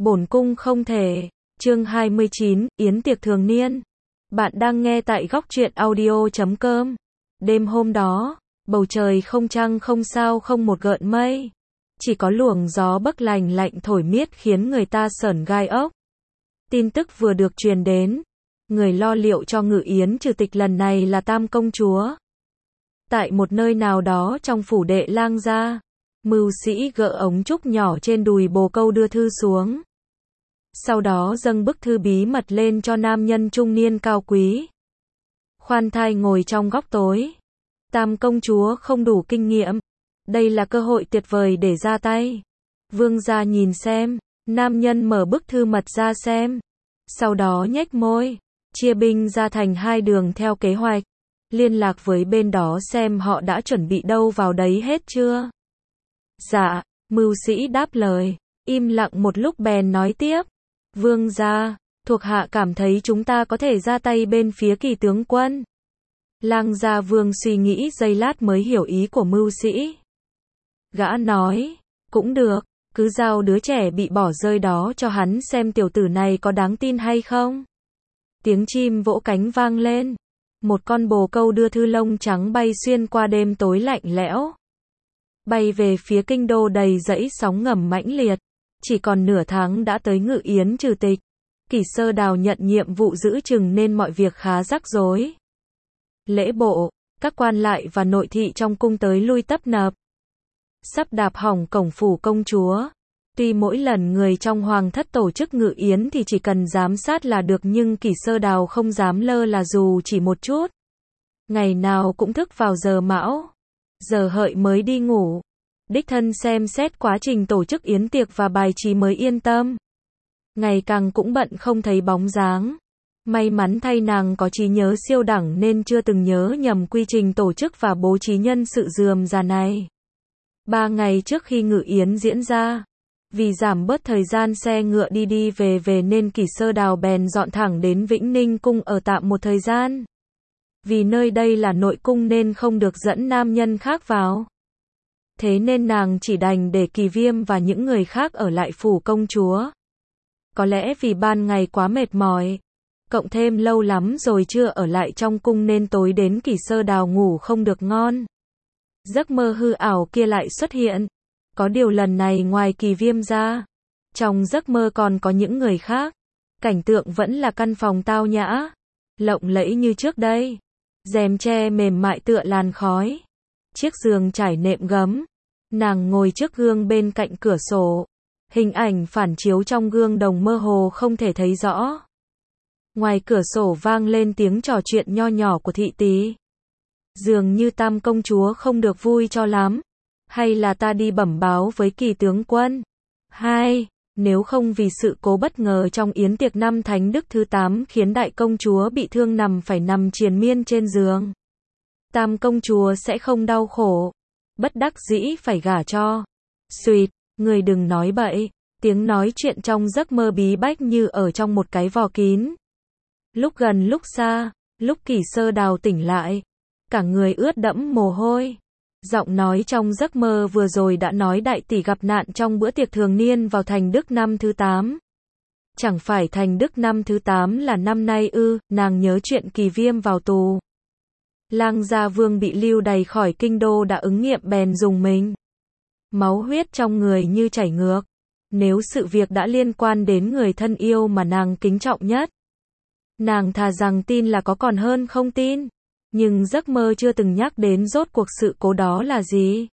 Bổn cung không thể. Chương 29, Yến tiệc thường niên. Bạn đang nghe tại góc truyện audio.com. Đêm hôm đó, bầu trời không trăng không sao không một gợn mây. Chỉ có luồng gió bấc lành lạnh thổi miết khiến người ta sởn gai ốc. Tin tức vừa được truyền đến. Người lo liệu cho Ngự Yến trừ tịch lần này là Tam công chúa. Tại một nơi nào đó trong phủ đệ lang gia, mưu sĩ gỡ ống trúc nhỏ trên đùi bồ câu đưa thư xuống. Sau đó dâng bức thư bí mật lên cho nam nhân trung niên cao quý. Khoan thai ngồi trong góc tối. Tam công chúa không đủ kinh nghiệm. Đây là cơ hội tuyệt vời để ra tay. Vương gia nhìn xem. Nam nhân mở bức thư mật ra xem. Sau đó nhếch môi. Chia binh ra thành hai đường theo kế hoạch. Liên lạc với bên đó xem họ đã chuẩn bị đâu vào đấy hết chưa. Dạ, mưu sĩ đáp lời. Im lặng một lúc bèn nói tiếp. Vương gia, thuộc hạ cảm thấy chúng ta có thể ra tay bên phía Kỳ tướng quân. Lang gia vương suy nghĩ giây lát mới hiểu ý của mưu sĩ. Gã nói, cũng được, cứ giao đứa trẻ bị bỏ rơi đó cho hắn xem tiểu tử này có đáng tin hay không. Tiếng chim vỗ cánh vang lên. Một con bồ câu đưa thư lông trắng bay xuyên qua đêm tối lạnh lẽo. Bay về phía kinh đô đầy dãy sóng ngầm mãnh liệt. Chỉ còn nửa tháng đã tới Ngự Yến trừ tịch. Kỷ Sơ Đào nhận nhiệm vụ giữ chừng nên mọi việc khá rắc rối. Lễ bộ, các quan lại và nội thị trong cung tới lui tấp nập. Sắp đạp hỏng cổng phủ công chúa. Tuy mỗi lần người trong hoàng thất tổ chức Ngự Yến thì chỉ cần giám sát là được nhưng Kỷ Sơ Đào không dám lơ là dù chỉ một chút. Ngày nào cũng thức vào giờ mão. Giờ hợi mới đi ngủ. Đích thân xem xét quá trình tổ chức yến tiệc và bài trí mới yên tâm. Ngày càng cũng bận không thấy bóng dáng. May mắn thay nàng có trí nhớ siêu đẳng nên chưa từng nhớ nhầm quy trình tổ chức và bố trí nhân sự rườm rà này. 3 ngày trước khi Ngự Yến diễn ra, vì giảm bớt thời gian xe ngựa đi đi về về nên Kỷ Sơ Đào bèn dọn thẳng đến Vĩnh Ninh cung ở tạm một thời gian. Vì nơi đây là nội cung nên không được dẫn nam nhân khác vào. Thế nên nàng chỉ đành để Kỳ Viêm và những người khác ở lại phủ công chúa. Có lẽ vì ban ngày quá mệt mỏi, cộng thêm lâu lắm rồi chưa ở lại trong cung nên tối đến Kỷ Sơ Đào ngủ không được ngon. Giấc mơ hư ảo kia lại xuất hiện. Có điều lần này ngoài Kỳ Viêm ra, trong giấc mơ còn có những người khác. Cảnh tượng vẫn là căn phòng tao nhã, lộng lẫy như trước đây. Rèm tre mềm mại tựa làn khói. Chiếc giường trải nệm gấm. Nàng ngồi trước gương bên cạnh cửa sổ. Hình ảnh phản chiếu trong gương đồng mơ hồ không thể thấy rõ. Ngoài cửa sổ vang lên tiếng trò chuyện nho nhỏ của thị tý. Dường như Tam công chúa không được vui cho lắm. Hay là ta đi bẩm báo với Kỳ tướng quân? Hai, nếu không vì sự cố bất ngờ trong yến tiệc năm Thánh Đức thứ 8 khiến đại công chúa bị thương phải nằm triền miên trên giường. Tam công chúa sẽ không đau khổ. Bất đắc dĩ phải gả cho. Xuyệt, người đừng nói bậy. Tiếng nói chuyện trong giấc mơ bí bách như ở trong một cái vò kín. Lúc gần lúc xa, lúc Kỷ Sơ Đào tỉnh lại, cả người ướt đẫm mồ hôi. Giọng nói trong giấc mơ vừa rồi đã nói đại tỷ gặp nạn trong bữa tiệc thường niên vào Thành Đức năm thứ 8. Chẳng phải Thành Đức năm thứ 8 là năm nay ư? Nàng nhớ chuyện Kỳ Viêm vào tù. Lang gia vương bị lưu đày khỏi kinh đô đã ứng nghiệm bèn dùng mình. Máu huyết trong người như chảy ngược. Nếu sự việc đã liên quan đến người thân yêu mà nàng kính trọng nhất, nàng thà rằng tin là có còn hơn không tin. Nhưng giấc mơ chưa từng nhắc đến rốt cuộc sự cố đó là gì.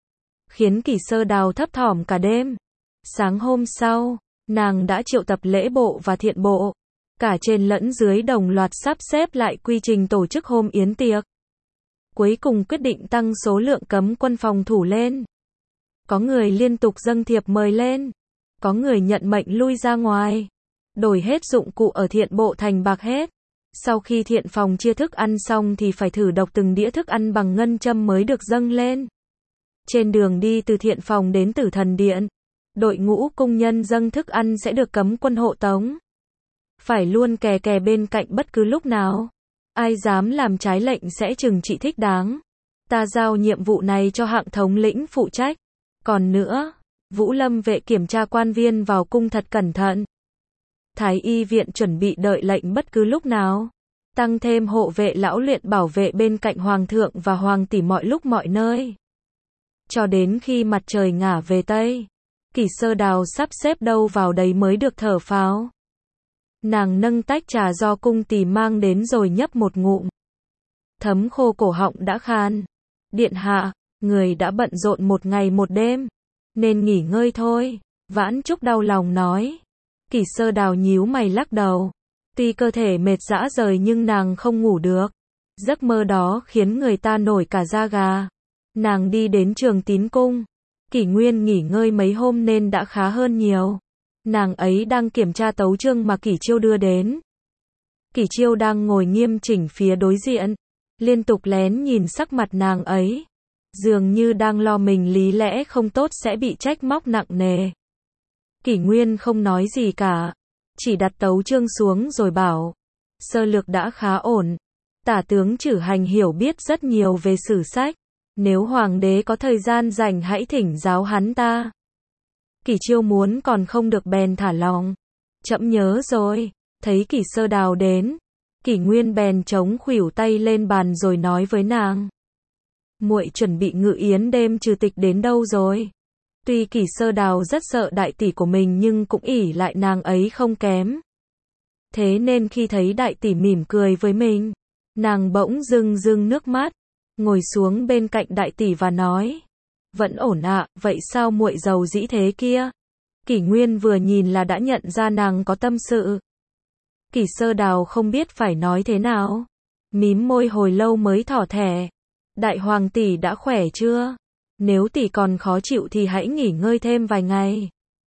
Khiến Kỷ Sơ Đào thấp thỏm cả đêm. Sáng hôm sau, nàng đã triệu tập lễ bộ và thiện bộ. Cả trên lẫn dưới đồng loạt sắp xếp lại quy trình tổ chức hôm yến tiệc. Cuối cùng quyết định tăng số lượng cấm quân phòng thủ lên. Có người liên tục dâng thiệp mời lên. Có người nhận mệnh lui ra ngoài. Đổi hết dụng cụ ở thiện bộ thành bạc hết. Sau khi thiện phòng chia thức ăn xong thì phải thử độc từng đĩa thức ăn bằng ngân châm mới được dâng lên. Trên đường đi từ thiện phòng đến Tử Thần Điện, đội ngũ cung nhân dâng thức ăn sẽ được cấm quân hộ tống. Phải luôn kè kè bên cạnh bất cứ lúc nào. Ai dám làm trái lệnh sẽ trừng trị thích đáng. Ta giao nhiệm vụ này cho hạng thống lĩnh phụ trách. Còn nữa, Vũ Lâm vệ kiểm tra quan viên vào cung thật cẩn thận. Thái y viện chuẩn bị đợi lệnh bất cứ lúc nào. Tăng thêm hộ vệ lão luyện bảo vệ bên cạnh hoàng thượng và hoàng tỷ mọi lúc mọi nơi. Cho đến khi mặt trời ngả về Tây, Kỷ Sơ Đào sắp xếp đâu vào đấy mới được thở phào. Nàng nâng tách trà do cung tỳ mang đến rồi nhấp một ngụm. Thấm khô cổ họng đã khan. Điện hạ, người đã bận rộn một ngày một đêm, nên nghỉ ngơi thôi, Vãn Trúc đau lòng nói. Kỷ Sơ Đào nhíu mày lắc đầu. Tuy cơ thể mệt rã rời nhưng nàng không ngủ được. Giấc mơ đó khiến người ta nổi cả da gà. Nàng đi đến Trường Tín cung. Kỷ Nguyên nghỉ ngơi mấy hôm nên đã khá hơn nhiều. Nàng ấy đang kiểm tra tấu chương mà Kỷ Chiêu đưa đến. Kỷ Chiêu đang ngồi nghiêm chỉnh phía đối diện, liên tục lén nhìn sắc mặt nàng ấy, dường như đang lo mình lý lẽ không tốt sẽ bị trách móc nặng nề. Kỷ Nguyên không nói gì cả, chỉ đặt tấu chương xuống rồi bảo, sơ lược đã khá ổn. Tả tướng Trử Hành hiểu biết rất nhiều về sử sách, nếu hoàng đế có thời gian rảnh hãy thỉnh giáo hắn ta. Kỷ Chiêu muốn còn không được bèn thả lòng. Trẫm nhớ rồi. Thấy Kỷ Sơ Đào đến, Kỷ Nguyên bèn chống khuỷu tay lên bàn rồi nói với nàng. Muội chuẩn bị ngự yến đêm trừ tịch đến đâu rồi? Tuy Kỷ Sơ Đào rất sợ đại tỷ của mình nhưng cũng ỷ lại nàng ấy không kém. Thế nên khi thấy đại tỷ mỉm cười với mình, nàng bỗng rưng rưng nước mắt, ngồi xuống bên cạnh đại tỷ và nói. Vẫn ổn ạ, vậy sao muội giàu dĩ thế kia? Kỷ Nguyên vừa nhìn là đã nhận ra nàng có tâm sự. Kỷ Sơ Đào không biết phải nói thế nào. Mím môi hồi lâu mới thỏ thẻ. Đại hoàng tỷ đã khỏe chưa? Nếu tỷ còn khó chịu thì hãy nghỉ ngơi thêm vài ngày.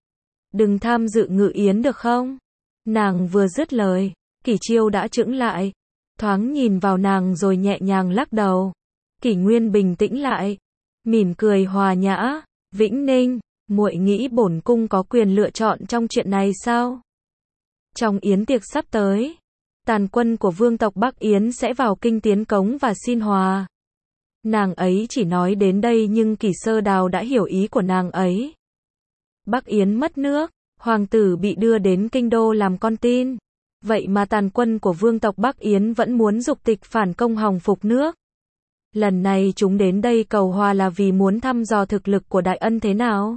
Đừng tham dự ngự yến được không? Nàng vừa dứt lời, Kỷ Chiêu đã chững lại. Thoáng nhìn vào nàng rồi nhẹ nhàng lắc đầu. Kỷ Nguyên bình tĩnh lại, mỉm cười hòa nhã. Vĩnh Ninh, muội nghĩ bổn cung có quyền lựa chọn trong chuyện này sao? Trong yến tiệc sắp tới, tàn quân của vương tộc Bắc Yến sẽ vào kinh tiến cống và xin hòa. Nàng ấy chỉ nói đến đây nhưng Kỷ Sơ Đào đã hiểu ý của nàng ấy. Bắc Yến mất nước, hoàng tử bị đưa đến kinh đô làm con tin. Vậy mà tàn quân của vương tộc Bắc Yến vẫn muốn giục tịch phản công hòng phục nước. Lần này chúng đến đây cầu hòa là vì muốn thăm dò thực lực của đại ân thế nào.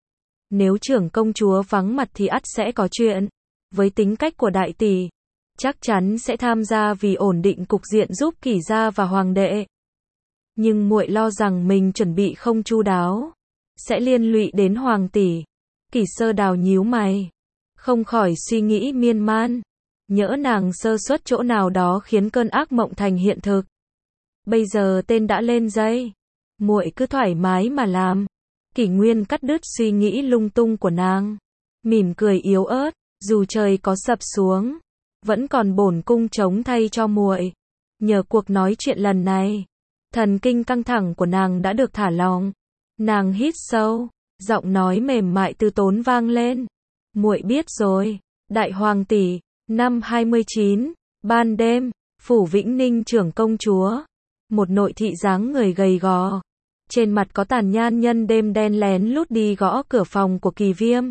Nếu trưởng công chúa vắng mặt thì ắt sẽ có chuyện. Với tính cách của đại tỷ, chắc chắn sẽ tham gia vì ổn định cục diện giúp Kỷ gia và hoàng đệ. Nhưng muội lo rằng mình chuẩn bị không chu đáo, sẽ liên lụy đến hoàng tỷ. Kỷ Sơ Đào nhíu mày, không khỏi suy nghĩ miên man. Nhỡ nàng sơ suất chỗ nào đó khiến cơn ác mộng thành hiện thực. Bây giờ tên đã lên dây, muội cứ thoải mái mà làm. Kỷ Nguyên cắt đứt suy nghĩ lung tung của nàng, mỉm cười yếu ớt. Dù trời có sập xuống, vẫn còn bổn cung chống thay cho muội. Nhờ cuộc nói chuyện lần này, thần kinh căng thẳng của nàng đã được thả lỏng. Nàng hít sâu, giọng nói mềm mại từ tốn vang lên. Muội biết rồi, đại hoàng tỷ. Năm 29, ban đêm, phủ Vĩnh Ninh trưởng công chúa, một nội thị dáng người gầy gò, trên mặt có tàn nhan nhân đêm đen lén lút đi gõ cửa phòng của Kỳ Viêm.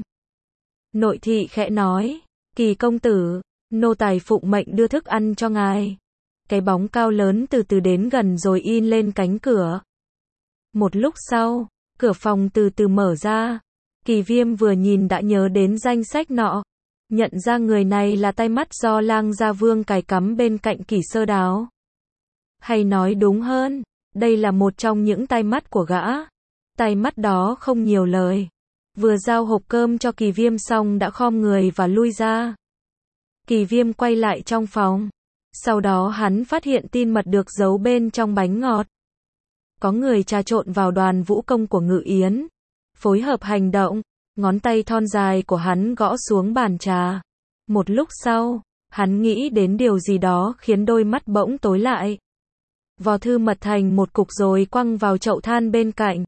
Nội thị khẽ nói, Kỳ công tử, nô tài phụng mệnh đưa thức ăn cho ngài. Cái bóng cao lớn từ từ đến gần rồi in lên cánh cửa. Một lúc sau, cửa phòng từ từ mở ra. Kỳ Viêm vừa nhìn đã nhớ đến danh sách nọ. Nhận ra người này là tai mắt do Lang Gia Vương cài cắm bên cạnh Kỷ Sơ Đào. Hay nói đúng hơn, đây là một trong những tai mắt của gã. Tai mắt đó không nhiều lời. Vừa giao hộp cơm cho Kỳ Viêm xong đã khom người và lui ra. Kỳ Viêm quay lại trong phòng. Sau đó hắn phát hiện tin mật được giấu bên trong bánh ngọt. Có người trà trộn vào đoàn vũ công của Ngự Yến. Phối hợp hành động, ngón tay thon dài của hắn gõ xuống bàn trà. Một lúc sau, hắn nghĩ đến điều gì đó khiến đôi mắt bỗng tối lại. Vò thư mật thành một cục rồi quăng vào chậu than bên cạnh.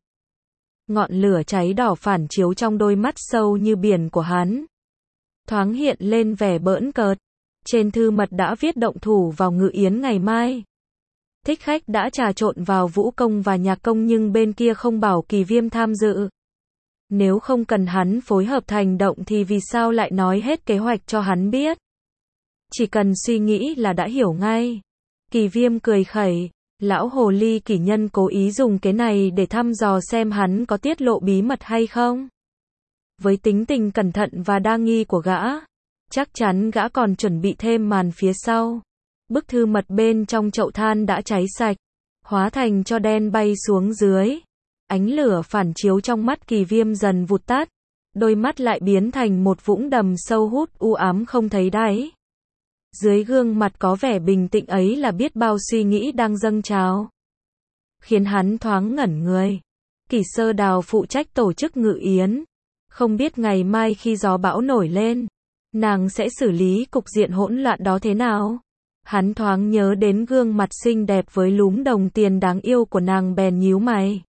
Ngọn lửa cháy đỏ phản chiếu trong đôi mắt sâu như biển của hắn. Thoáng hiện lên vẻ bỡn cợt. Trên thư mật đã viết động thủ vào Ngự Yến ngày mai. Thích khách đã trà trộn vào vũ công và nhạc công nhưng bên kia không bảo Kỳ Viêm tham dự. Nếu không cần hắn phối hợp hành động thì vì sao lại nói hết kế hoạch cho hắn biết? Chỉ cần suy nghĩ là đã hiểu ngay. Kỳ Viêm cười khẩy, lão hồ ly kỷ nhân cố ý dùng cái này để thăm dò xem hắn có tiết lộ bí mật hay không. Với tính tình cẩn thận và đa nghi của gã, chắc chắn gã còn chuẩn bị thêm màn phía sau. Bức thư mật bên trong chậu than đã cháy sạch, hóa thành tro đen bay xuống dưới. Ánh lửa phản chiếu trong mắt Kỳ Viêm dần vụt tắt, đôi mắt lại biến thành một vũng đầm sâu hút u ám không thấy đáy. Dưới gương mặt có vẻ bình tĩnh ấy là biết bao suy nghĩ đang dâng trào, khiến hắn thoáng ngẩn người. Kỷ Sơ Đào phụ trách tổ chức ngự yến, không biết ngày mai khi gió bão nổi lên, nàng sẽ xử lý cục diện hỗn loạn đó thế nào. Hắn thoáng nhớ đến gương mặt xinh đẹp với lúm đồng tiền đáng yêu của nàng bèn nhíu mày.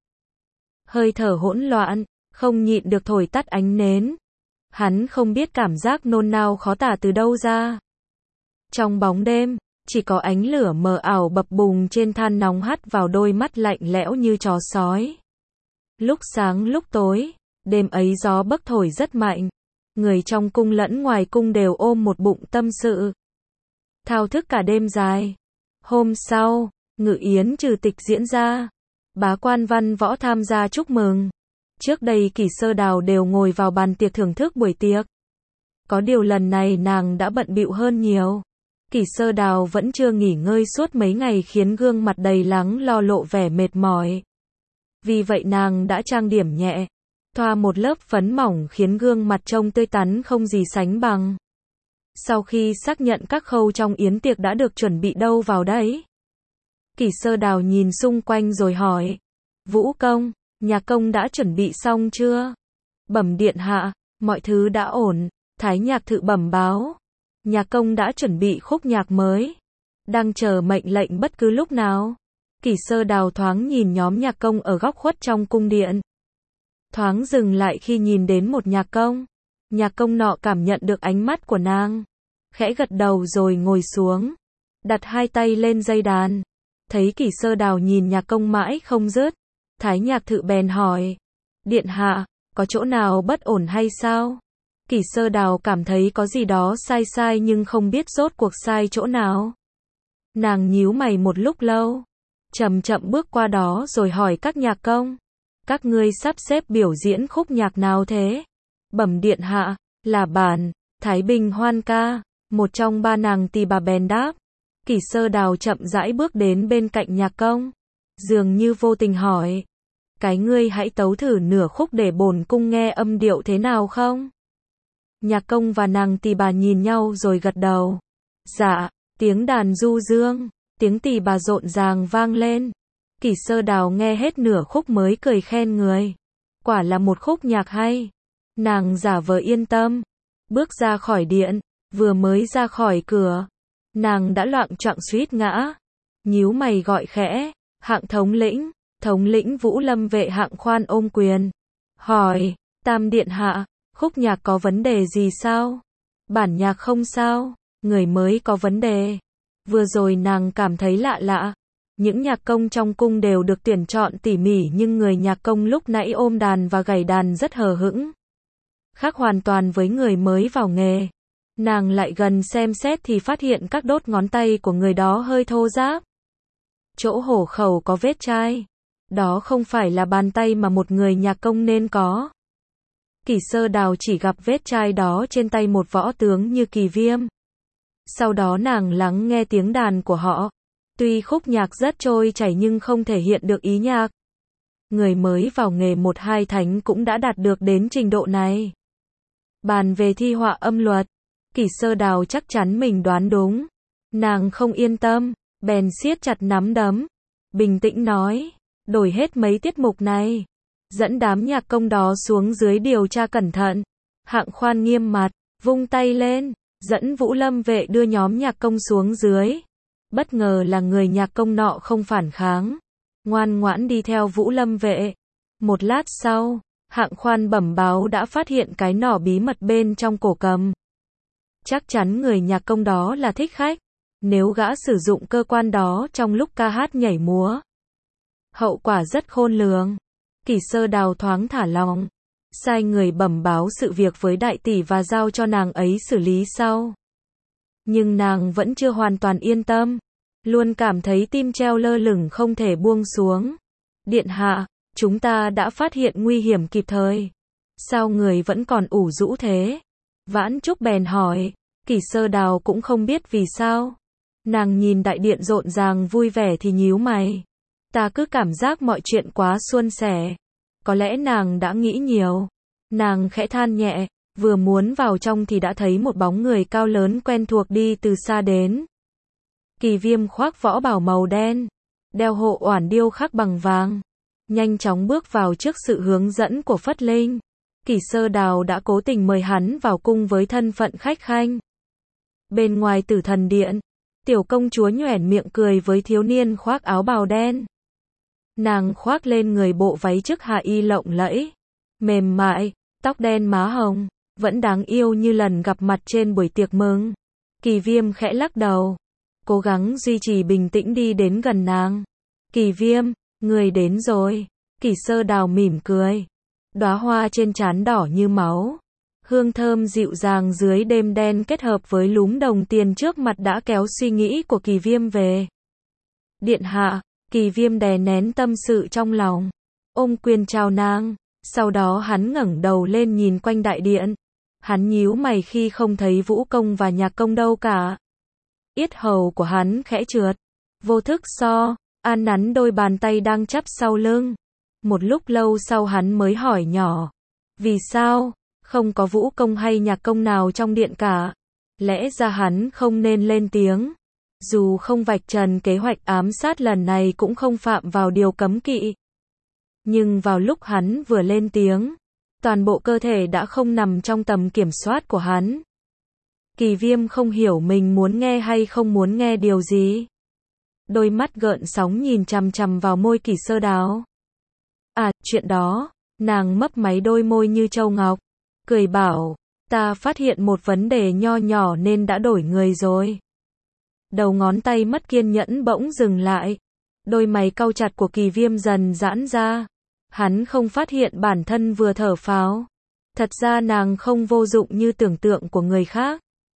Hơi thở hỗn loạn, không nhịn được thổi tắt ánh nến. Hắn không biết cảm giác nôn nao khó tả từ đâu ra. Trong bóng đêm, chỉ có ánh lửa mờ ảo bập bùng trên than nóng hắt vào đôi mắt lạnh lẽo như chó sói. Lúc sáng lúc tối, đêm ấy gió bấc thổi rất mạnh. Người trong cung lẫn ngoài cung đều ôm một bụng tâm sự, thao thức cả đêm dài. Hôm sau, ngự yến trừ tịch diễn ra. Bá quan văn võ tham gia chúc mừng. Trước đây Kỷ Sơ Đào đều ngồi vào bàn tiệc thưởng thức buổi tiệc. Có điều lần này nàng đã bận bịu hơn nhiều. Kỷ Sơ Đào vẫn chưa nghỉ ngơi suốt mấy ngày khiến gương mặt đầy lắng lo lộ vẻ mệt mỏi. Vì vậy nàng đã trang điểm nhẹ, thoa một lớp phấn mỏng khiến gương mặt trông tươi tắn không gì sánh bằng. Sau khi xác nhận các khâu trong yến tiệc đã được chuẩn bị đâu vào đấy, Kỷ Sơ Đào nhìn xung quanh rồi hỏi. Vũ công, nhạc công đã chuẩn bị xong chưa? Bẩm điện hạ, mọi thứ đã ổn. Thái nhạc thự bẩm báo. Nhạc công đã chuẩn bị khúc nhạc mới, đang chờ mệnh lệnh bất cứ lúc nào. Kỷ Sơ Đào thoáng nhìn nhóm nhạc công ở góc khuất trong cung điện. Thoáng dừng lại khi nhìn đến một nhạc công. Nhạc công nọ cảm nhận được ánh mắt của nàng, khẽ gật đầu rồi ngồi xuống, đặt hai tay lên dây đàn. Thấy Kỷ Sơ Đào nhìn nhạc công mãi không dứt, Thái nhạc thự bèn hỏi. Điện hạ, có chỗ nào bất ổn hay sao? Kỷ Sơ Đào cảm thấy có gì đó sai sai nhưng không biết rốt cuộc sai chỗ nào. Nàng nhíu mày một lúc lâu, chậm chậm bước qua đó rồi hỏi các nhạc công. Các ngươi sắp xếp biểu diễn khúc nhạc nào thế? Bẩm điện hạ, là bản Thái Bình Hoan ca. Một trong ba nàng tỳ bà bèn đáp. Kỷ Sơ Đào chậm rãi bước đến bên cạnh nhạc công, dường như vô tình hỏi. Cái ngươi hãy tấu thử nửa khúc để bổn cung nghe âm điệu thế nào không? Nhạc công và nàng tỳ bà nhìn nhau rồi gật đầu. Dạ, tiếng đàn du dương, tiếng tỳ bà rộn ràng vang lên. Kỷ Sơ Đào nghe hết nửa khúc mới cười khen người. Quả là một khúc nhạc hay. Nàng giả vờ yên tâm, bước ra khỏi điện, vừa mới ra khỏi cửa, nàng đã loạng choạng suýt ngã. Nhíu mày gọi khẽ, Hạng thống lĩnh Vũ Lâm vệ Hạng khoan ôm quyền, hỏi, Tam điện hạ, khúc nhạc có vấn đề gì sao? Bản nhạc không sao, người mới có vấn đề. Vừa rồi nàng cảm thấy lạ lạ. Những nhạc công trong cung đều được tuyển chọn tỉ mỉ nhưng người nhạc công lúc nãy ôm đàn và gảy đàn rất hờ hững, khác hoàn toàn với người mới vào nghề. Nàng lại gần xem xét thì phát hiện các đốt ngón tay của người đó hơi thô ráp. Chỗ hổ khẩu có vết chai. Đó không phải là bàn tay mà một người nhạc công nên có. Kỷ Sơ Đào chỉ gặp vết chai đó trên tay một võ tướng như Kỳ Viêm. Sau đó nàng lắng nghe tiếng đàn của họ. Tuy khúc nhạc rất trôi chảy nhưng không thể hiện được ý nhạc. Người mới vào nghề một hai thánh cũng đã đạt được đến trình độ này. Bàn về thi họa âm luật, Kỷ Sơ Đào chắc chắn mình đoán đúng. Nàng không yên tâm, bèn siết chặt nắm đấm, bình tĩnh nói, đổi hết mấy tiết mục này, dẫn đám nhạc công đó xuống dưới điều tra cẩn thận. Hạng khoan nghiêm mặt, vung tay lên, dẫn Vũ Lâm vệ đưa nhóm nhạc công xuống dưới. Bất ngờ là người nhạc công nọ không phản kháng, ngoan ngoãn đi theo Vũ Lâm vệ. Một lát sau, Hạng khoan bẩm báo đã phát hiện cái nỏ bí mật bên trong cổ cầm. Chắc chắn người nhạc công đó là thích khách, nếu gã sử dụng cơ quan đó trong lúc ca hát nhảy múa, hậu quả rất khôn lường. Kỷ Sơ Đào thoáng thả lòng, sai người bẩm báo sự việc với đại tỷ và giao cho nàng ấy xử lý sau. Nhưng nàng vẫn chưa hoàn toàn yên tâm, luôn cảm thấy tim treo lơ lửng không thể buông xuống. Điện hạ, chúng ta đã phát hiện nguy hiểm kịp thời. Sao người vẫn còn ủ rũ thế? Vãn Trúc bèn hỏi. Kỷ Sơ Đào cũng không biết vì sao. Nàng nhìn đại điện rộn ràng vui vẻ thì nhíu mày. Ta cứ cảm giác mọi chuyện quá suôn sẻ. Có lẽ nàng đã nghĩ nhiều. Nàng khẽ than nhẹ, vừa muốn vào trong thì đã thấy một bóng người cao lớn quen thuộc đi từ xa đến. Kỳ Viêm khoác võ bào màu đen, đeo hộ oản điêu khắc bằng vàng, nhanh chóng bước vào trước sự hướng dẫn của Phất Linh. Kỷ Sơ Đào đã cố tình mời hắn vào cung với thân phận khách khanh. Bên ngoài Tử Thần Điện, tiểu công chúa nhoẻn miệng cười với thiếu niên khoác áo bào đen. Nàng khoác lên người bộ váy chức hạ y lộng lẫy, mềm mại, tóc đen má hồng, vẫn đáng yêu như lần gặp mặt trên buổi tiệc mừng. Kỳ Viêm khẽ lắc đầu, cố gắng duy trì bình tĩnh đi đến gần nàng. Kỳ Viêm, người đến rồi. Kỷ Sơ Đào mỉm cười. Đóa hoa trên trán đỏ như máu. Hương thơm dịu dàng dưới đêm đen kết hợp với lúm đồng tiền trước mặt đã kéo suy nghĩ của Kỳ Viêm về. Điện hạ, Kỳ Viêm đè nén tâm sự trong lòng, ôm quyền chào nàng. Sau đó hắn ngẩng đầu lên nhìn quanh đại điện. Hắn nhíu mày khi không thấy Vũ Công và Nhạc Công đâu cả. Yết hầu của hắn khẽ trượt, vô thức an nắn đôi bàn tay đang chắp sau lưng. Một lúc lâu sau hắn mới hỏi nhỏ, vì sao, không có Vũ Công hay Nhạc Công nào trong điện cả? Lẽ ra hắn không nên lên tiếng. Dù không vạch trần kế hoạch ám sát lần này cũng không phạm vào điều cấm kỵ. Nhưng vào lúc hắn vừa lên tiếng, toàn bộ cơ thể đã không nằm trong tầm kiểm soát của hắn. Kỳ Viêm không hiểu mình muốn nghe hay không muốn nghe điều gì. Đôi mắt gợn sóng nhìn chằm chằm vào môi Kỷ Sơ Đào. À, chuyện đó, nàng mấp máy đôi môi như châu ngọc, cười bảo, ta phát hiện một vấn đề nho nhỏ nên đã đổi người rồi. Đầu ngón tay mất kiên nhẫn bỗng dừng lại. Đôi mày cau chặt của Kỳ Viêm dần giãn ra. Hắn không phát hiện bản thân vừa thở phào. Thật ra nàng không vô dụng như tưởng tượng của người khác.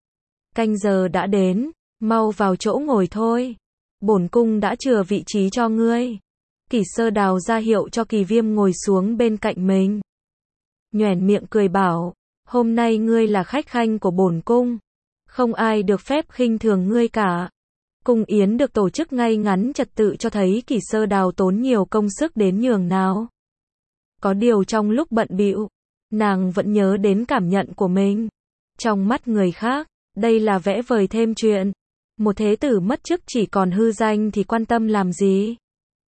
Canh giờ đã đến, mau vào chỗ ngồi thôi. Bổn cung đã chừa vị trí cho ngươi. Kỷ Sơ Đào ra hiệu cho Kỳ Viêm ngồi xuống bên cạnh mình. Nhoẻn miệng cười bảo, hôm nay ngươi là khách khanh của bổn cung. Không ai được phép khinh thường ngươi cả. Cung yến được tổ chức ngay ngắn trật tự cho thấy Kỷ Sơ Đào tốn nhiều công sức đến nhường nào. Có điều trong lúc bận bịu, nàng vẫn nhớ đến cảm nhận của mình. Trong mắt người khác, đây là vẽ vời thêm chuyện. Một thế tử mất chức chỉ còn hư danh thì quan tâm làm gì?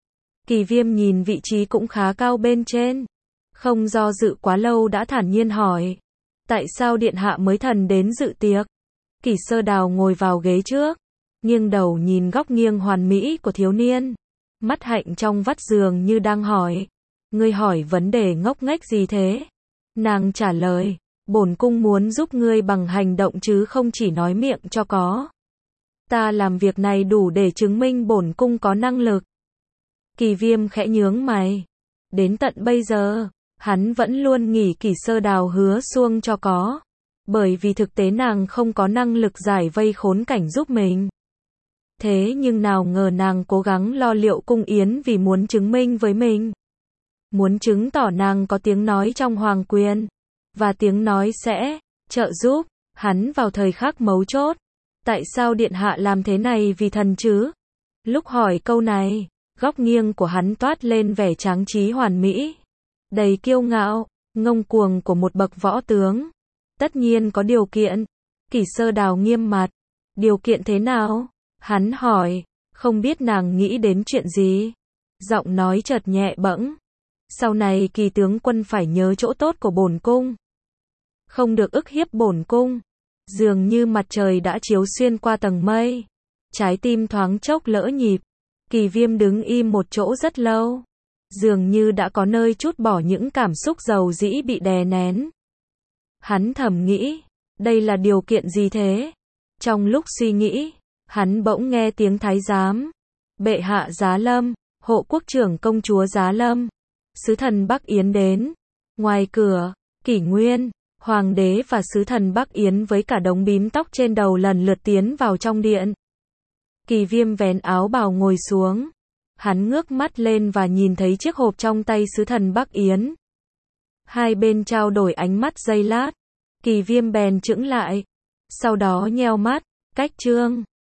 Kỳ Viêm nhìn vị trí cũng khá cao bên trên. Không do dự quá lâu đã thản nhiên hỏi. Tại sao điện hạ mới thần đến dự tiệc? Kỷ Sơ Đào ngồi vào ghế trước, nghiêng đầu nhìn góc nghiêng hoàn mỹ của thiếu niên. Mắt hạnh trong vắt giường như đang hỏi. Ngươi hỏi vấn đề ngốc nghếch gì thế? Nàng trả lời, bổn cung muốn giúp ngươi bằng hành động chứ không chỉ nói miệng cho có. Ta làm việc này đủ để chứng minh bổn cung có năng lực. Kỳ Viêm khẽ nhướng mày. Đến tận bây giờ, hắn vẫn luôn nghĩ Kỷ Sơ Đào hứa suông cho có. Bởi vì thực tế nàng không có năng lực giải vây khốn cảnh giúp mình. Thế nhưng nào ngờ nàng cố gắng lo liệu cung yến vì muốn chứng minh với mình. Muốn chứng tỏ nàng có tiếng nói trong hoàng quyền. Và tiếng nói sẽ trợ giúp hắn vào thời khắc mấu chốt. Tại sao điện hạ làm thế này vì thần chứ? Lúc hỏi câu này, góc nghiêng của hắn toát lên vẻ tráng trí hoàn mỹ. Đầy kiêu ngạo, ngông cuồng của một bậc võ tướng. Tất nhiên có điều kiện. Kỷ Sơ Đào nghiêm mặt. Điều kiện thế nào? Hắn hỏi, không biết nàng nghĩ đến chuyện gì. Giọng nói chợt nhẹ bẫng. Sau này Kỳ tướng quân phải nhớ chỗ tốt của bổn cung. Không được ức hiếp bổn cung. Dường như mặt trời đã chiếu xuyên qua tầng mây. Trái tim thoáng chốc lỡ nhịp. Kỳ Viêm đứng im một chỗ rất lâu. Dường như đã có nơi trút bỏ những cảm xúc dầu dĩ bị đè nén. Hắn thầm nghĩ, đây là điều kiện gì thế? Trong lúc suy nghĩ, hắn bỗng nghe tiếng thái giám. Bệ hạ Giá Lâm, hộ quốc trưởng công chúa Giá Lâm. Sứ thần Bắc Yến đến. Ngoài cửa, Kỷ Nguyên, Hoàng đế và sứ thần Bắc Yến với cả đống bím tóc trên đầu lần lượt tiến vào trong điện. Kỳ Viêm vén áo bào ngồi xuống. Hắn ngước mắt lên và nhìn thấy chiếc hộp trong tay sứ thần Bắc Yến. Hai bên trao đổi ánh mắt giây lát. Kỳ Viêm bèn chững lại. Sau đó nheo mắt, cách chương.